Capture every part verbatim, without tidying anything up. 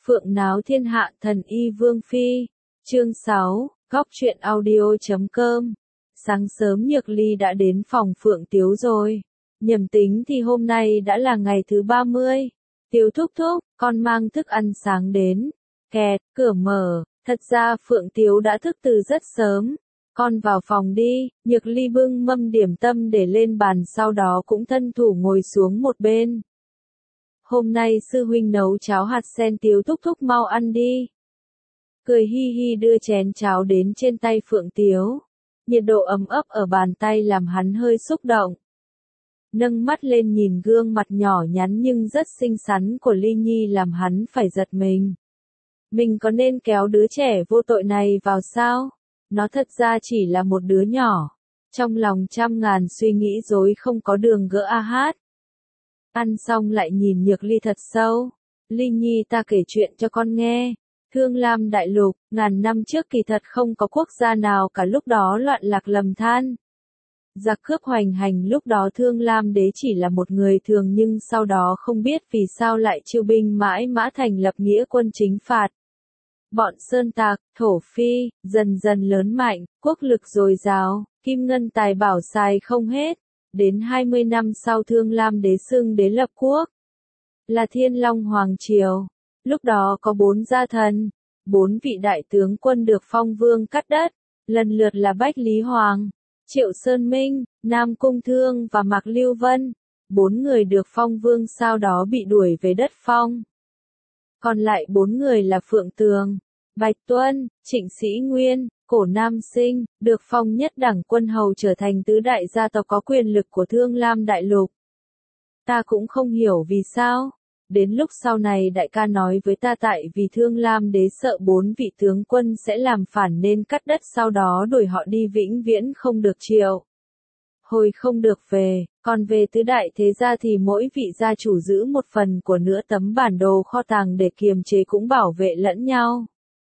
Phượng náo thiên hạ thần y vương phi. Chương sáu, góc truyện audio chấm com. Sáng sớm Nhược Ly đã đến phòng Phượng Tiếu rồi. Nhầm tính thì hôm nay đã là ngày thứ ba mươi. Tiếu thúc thúc, con mang thức ăn sáng đến. Kẹt, cửa mở. Thật ra Phượng Tiếu đã thức từ rất sớm. Con vào phòng đi. Nhược Ly bưng mâm điểm tâm để lên bàn, sau đó cũng thân thủ ngồi xuống một bên. Hôm nay sư huynh nấu cháo hạt sen, Tiếu thúc thúc mau ăn đi. Cười hi hi đưa chén cháo đến trên tay Phượng Tiếu. Nhiệt độ ấm ấp ở bàn tay làm hắn hơi xúc động. Nâng mắt lên nhìn gương mặt nhỏ nhắn nhưng rất xinh xắn của Ly Nhi làm hắn phải giật mình. Mình có nên kéo đứa trẻ vô tội này vào sao? Nó thật ra chỉ là một đứa nhỏ. Trong lòng trăm ngàn suy nghĩ rối không có đường gỡ a hát. Ăn xong lại nhìn Nhược Ly thật sâu. Ly Nhi, ta kể chuyện cho con nghe. Thương Lam đại lục, ngàn năm trước kỳ thật không có quốc gia nào cả, lúc đó loạn lạc lầm than. Giặc cướp hoành hành, lúc đó Thương Lam đế chỉ là một người thường nhưng sau đó không biết vì sao lại chiêu binh mãi mã thành lập nghĩa quân chính phạt. Bọn sơn tạc, thổ phi, dần dần lớn mạnh, quốc lực dồi dào, kim ngân tài bảo xài không hết. Đến hai mươi năm sau Thương Lam đế xưng đế lập quốc. Là Thiên Long Hoàng Triều. Lúc đó có bốn gia thần, bốn vị đại tướng quân được phong vương cắt đất, lần lượt là Bách Lý Hoàng, Triệu Sơn Minh, Nam Cung Thương và Mạc Lưu Vân. Bốn người được phong vương sau đó bị đuổi về đất phong. Còn lại bốn người là Phượng Tường, Bạch Tuân, Trịnh Sĩ Nguyên, Cổ Nam Sinh, được phong nhất đẳng quân hầu, trở thành tứ đại gia tộc có quyền lực của Thương Lam đại lục. Ta cũng không hiểu vì sao. Đến lúc sau này đại ca nói với ta tại vì Thương Lam đế sợ bốn vị tướng quân sẽ làm phản nên cắt đất, sau đó đuổi họ đi vĩnh viễn không được triệu hồi, không được về. Còn về tứ đại thế gia thì mỗi vị gia chủ giữ một phần của nửa tấm bản đồ kho tàng để kiềm chế cũng bảo vệ lẫn nhau.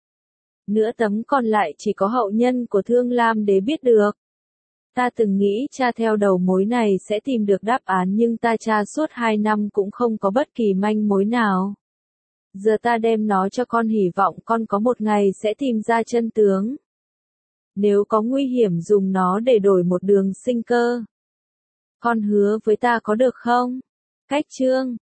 Nửa tấm còn lại chỉ có hậu nhân của Thương Lam đế biết được. Ta từng nghĩ tra theo đầu mối này sẽ tìm được đáp án nhưng ta tra suốt hai năm cũng không có bất kỳ manh mối nào. Giờ ta đem nó cho con, hy vọng con có một ngày sẽ tìm ra chân tướng. Nếu có nguy hiểm dùng nó để đổi một đường sinh cơ. Con hứa với ta có được không? Cách chương